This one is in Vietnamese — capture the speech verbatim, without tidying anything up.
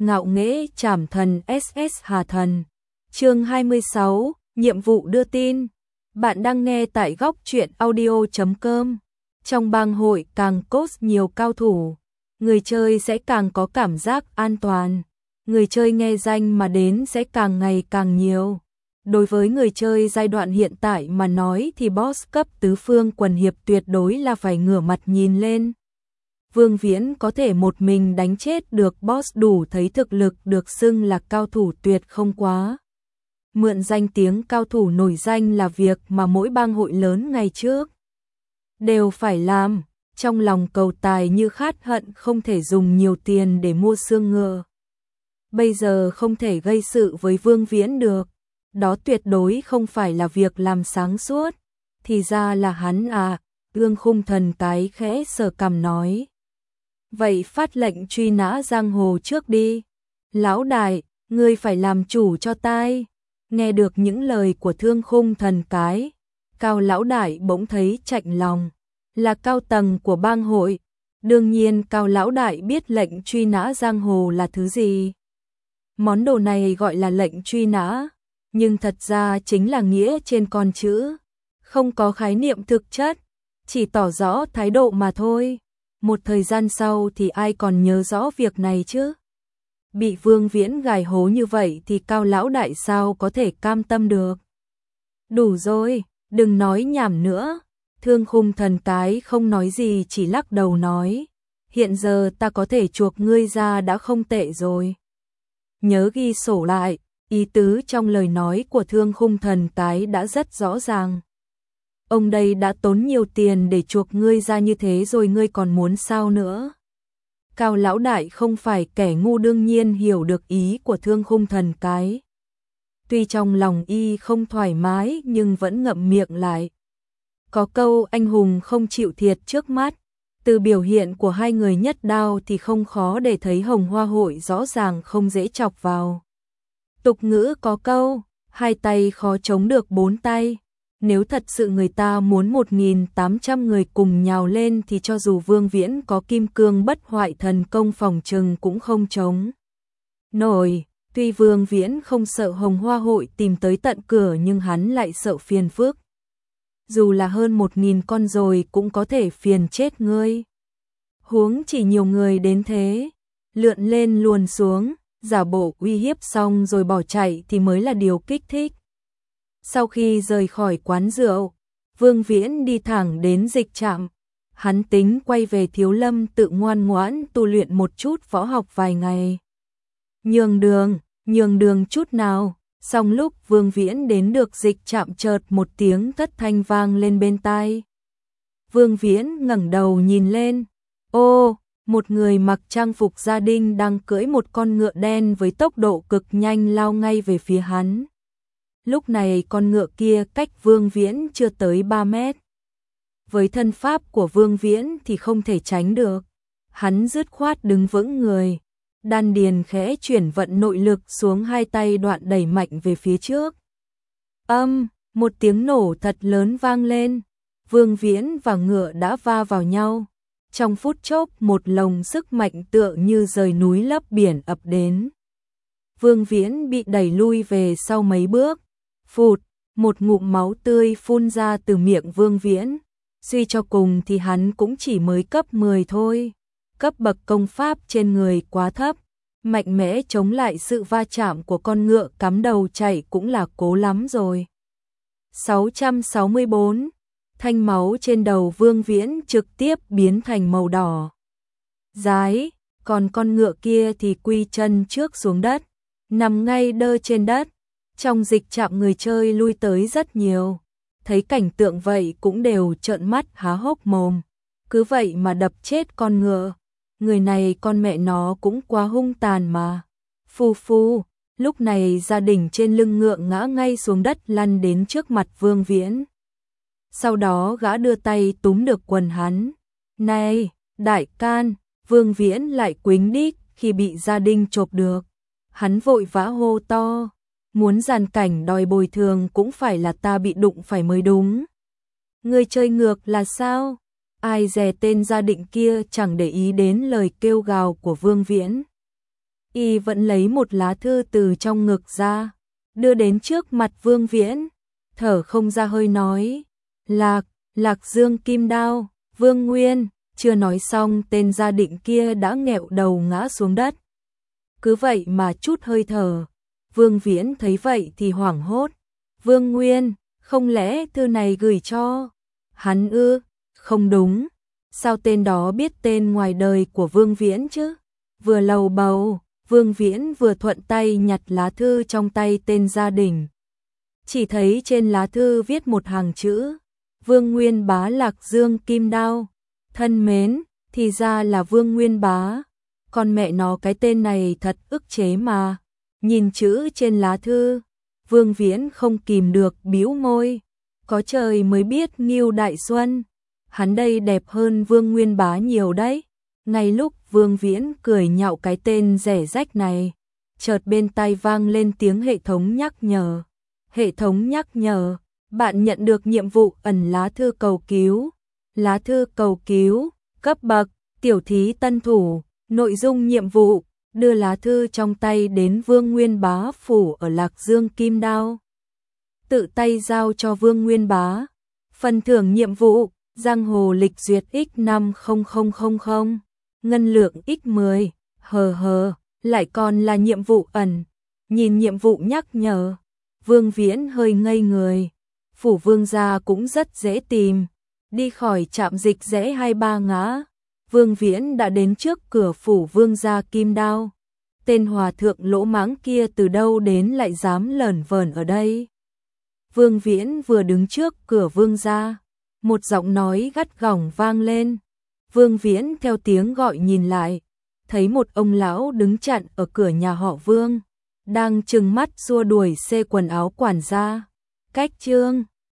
ngạo nghễ trảm thần ét ét Hà Thần. Chương hai mươi sáu, nhiệm vụ đưa tin. Bạn đang nghe tại góc truyện audio chấm com. Trong bang hội càng coach nhiều cao thủ, người chơi sẽ càng có cảm giác an toàn. Người chơi nghe danh mà đến sẽ càng ngày càng nhiều. Đối với người chơi giai đoạn hiện tại mà nói thì boss cấp tứ phương quần hiệp tuyệt đối là phải ngửa mặt nhìn lên. Vương Viễn có thể một mình đánh chết được boss đủ thấy thực lực được xưng là cao thủ tuyệt không quá. Mượn danh tiếng cao thủ nổi danh là việc mà mỗi bang hội lớn ngày trước đều phải làm, trong lòng cầu tài như khát hận không thể dùng nhiều tiền để mua xương ngựa. Bây giờ không thể gây sự với Vương Viễn được, đó tuyệt đối không phải là việc làm sáng suốt. Thì ra là hắn à, Ương Khung Thần cái khẽ sờ cằm nói. Vậy phát lệnh truy nã giang hồ trước đi. Lão đại, ngươi phải làm chủ cho tai. Nghe được những lời của Thương Khung Thần cái, Cao lão đại bỗng thấy chạnh lòng. Là cao tầng của bang hội, đương nhiên Cao lão đại biết lệnh truy nã giang hồ là thứ gì. Món đồ này gọi là lệnh truy nã, nhưng thật ra chính là nghĩa trên con chữ, không có khái niệm thực chất, chỉ tỏ rõ thái độ mà thôi. Một thời gian sau thì ai còn nhớ rõ việc này chứ? Bị Vương Viễn gài hố như vậy thì Cao lão đại sao có thể cam tâm được? Đủ rồi, đừng nói nhảm nữa. Thương Khung Thần cái không nói gì, chỉ lắc đầu nói, hiện giờ ta có thể chuộc ngươi ra đã không tệ rồi. Nhớ ghi sổ lại, ý tứ trong lời nói của Thương Khung Thần cái đã rất rõ ràng. Ông đây đã tốn nhiều tiền để chuộc ngươi ra như thế rồi, ngươi còn muốn sao nữa? Cao lão đại không phải kẻ ngu, đương nhiên hiểu được ý của Thương Khung Thần cái. Tuy trong lòng y không thoải mái nhưng vẫn ngậm miệng lại. Có câu anh hùng không chịu thiệt trước mắt, từ biểu hiện của hai người nhất đao thì không khó để thấy Hồng Hoa hội rõ ràng không dễ chọc vào. Tục ngữ có câu, hai tay khó chống được bốn tay. Nếu thật sự người ta muốn một nghìn tám trăm người cùng nhào lên thì cho dù Vương Viễn có kim cương bất hoại thần công phòng trừng cũng không chống nổi. Tuy Vương Viễn không sợ Hồng Hoa hội tìm tới tận cửa nhưng hắn lại sợ phiền phức. Dù là hơn một nghìn con rồi cũng có thể phiền chết ngươi. Huống chỉ nhiều người đến thế, lượn lên luồn xuống, giả bộ uy hiếp xong rồi bỏ chạy thì mới là điều kích thích. Sau khi rời khỏi quán rượu, Vương Viễn đi thẳng đến dịch trạm. Hắn tính quay về Thiếu Lâm tự ngoan ngoãn tu luyện một chút võ học vài ngày. Nhường đường, nhường đường chút nào. Xong lúc Vương Viễn đến được dịch trạm chợt một tiếng thất thanh vang lên bên tai. Vương Viễn ngẩng đầu nhìn lên. Ô, một người mặc trang phục gia đình đang cưỡi một con ngựa đen với tốc độ cực nhanh lao ngay về phía hắn. Lúc này con ngựa kia cách Vương Viễn chưa tới ba mét. Với thân pháp của Vương Viễn thì không thể tránh được. Hắn dứt khoát đứng vững người. Đan điền khẽ chuyển vận nội lực xuống hai tay đoạn đẩy mạnh về phía trước. Âm, một tiếng nổ thật lớn vang lên. Vương Viễn và ngựa đã va vào nhau. Trong phút chốc một lồng sức mạnh tựa như rời núi lấp biển ập đến. Vương Viễn bị đẩy lui về sau mấy bước. Phụt, một ngụm máu tươi phun ra từ miệng Vương Viễn. Suy cho cùng thì hắn cũng chỉ mới cấp mười thôi. Cấp bậc công pháp trên người quá thấp, mạnh mẽ chống lại sự va chạm của con ngựa cắm đầu chạy cũng là cố lắm rồi. sáu trăm sáu mươi bốn, thanh máu trên đầu Vương Viễn trực tiếp biến thành màu đỏ. Dái, còn con ngựa kia thì quy chân trước xuống đất, nằm ngay đơ trên đất. Trong dịch trạm người chơi lui tới rất nhiều, thấy cảnh tượng vậy cũng đều trợn mắt há hốc mồm. Cứ vậy mà đập chết con ngựa. Người này con mẹ nó cũng quá hung tàn mà. Phu phu, lúc này gia đình trên lưng ngựa ngã ngay xuống đất lăn đến trước mặt Vương Viễn. Sau đó gã đưa tay túm được quần hắn. Này, đại can, Vương Viễn lại quýnh đít khi bị gia đình chộp được. Hắn vội vã hô to, muốn giàn cảnh đòi bồi thường cũng phải là ta bị đụng phải mới đúng. Ngươi chơi ngược là sao? Ai dè tên gia định kia chẳng để ý đến lời kêu gào của Vương Viễn. y vẫn lấy một lá thư từ trong ngực ra, đưa đến trước mặt Vương Viễn, thở không ra hơi nói, Lạc, Lạc Dương Kim Đao, Vương Nguyên, chưa nói xong tên gia định kia đã nghẹo đầu ngã xuống đất. Cứ vậy mà chút hơi thở, Vương Viễn thấy vậy thì hoảng hốt, Vương Nguyên, không lẽ thư này gửi cho hắn ư? Không đúng, sao tên đó biết tên ngoài đời của Vương Viễn chứ? Vừa lầu bầu, Vương Viễn vừa thuận tay nhặt lá thư trong tay tên gia đình. Chỉ thấy trên lá thư viết một hàng chữ, Vương Nguyên Bá Lạc Dương Kim Đao. Thân mến, thì ra là Vương Nguyên Bá. Con mẹ nó cái tên này thật ức chế mà. Nhìn chữ trên lá thư, Vương Viễn không kìm được bĩu môi. Có trời mới biết Ngưu Đại Xuân, hắn đây đẹp hơn Vương Nguyên Bá nhiều đấy. Ngay lúc Vương Viễn cười nhạo cái tên rẻ rách này, chợt bên tai vang lên tiếng hệ thống nhắc nhở. Hệ thống nhắc nhở, bạn nhận được nhiệm vụ ẩn lá thư cầu cứu. Lá thư cầu cứu, cấp bậc, tiểu thí tân thủ, nội dung nhiệm vụ, đưa lá thư trong tay đến Vương Nguyên Bá phủ ở Lạc Dương Kim Đao. Tự tay giao cho Vương Nguyên Bá. Phần thưởng nhiệm vụ, giang hồ lịch duyệt x năm không không không không, ngân lượng x mười, hờ hờ, lại còn là nhiệm vụ ẩn. Nhìn nhiệm vụ nhắc nhở, Vương Viễn hơi ngây người. Phủ Vương gia cũng rất dễ tìm. Đi khỏi trạm dịch rẽ hai ba ngã, Vương Viễn đã đến trước cửa phủ Vương gia Kim Đao. Tên hòa thượng lỗ mãng kia từ đâu đến lại dám lởn vởn ở đây? Vương Viễn vừa đứng trước cửa Vương gia, một giọng nói gắt gỏng vang lên. Vương Viễn theo tiếng gọi nhìn lại, thấy một ông lão đứng chặn ở cửa nhà họ Vương, đang trừng mắt xua đuổi xê quần áo quản gia. Cách chương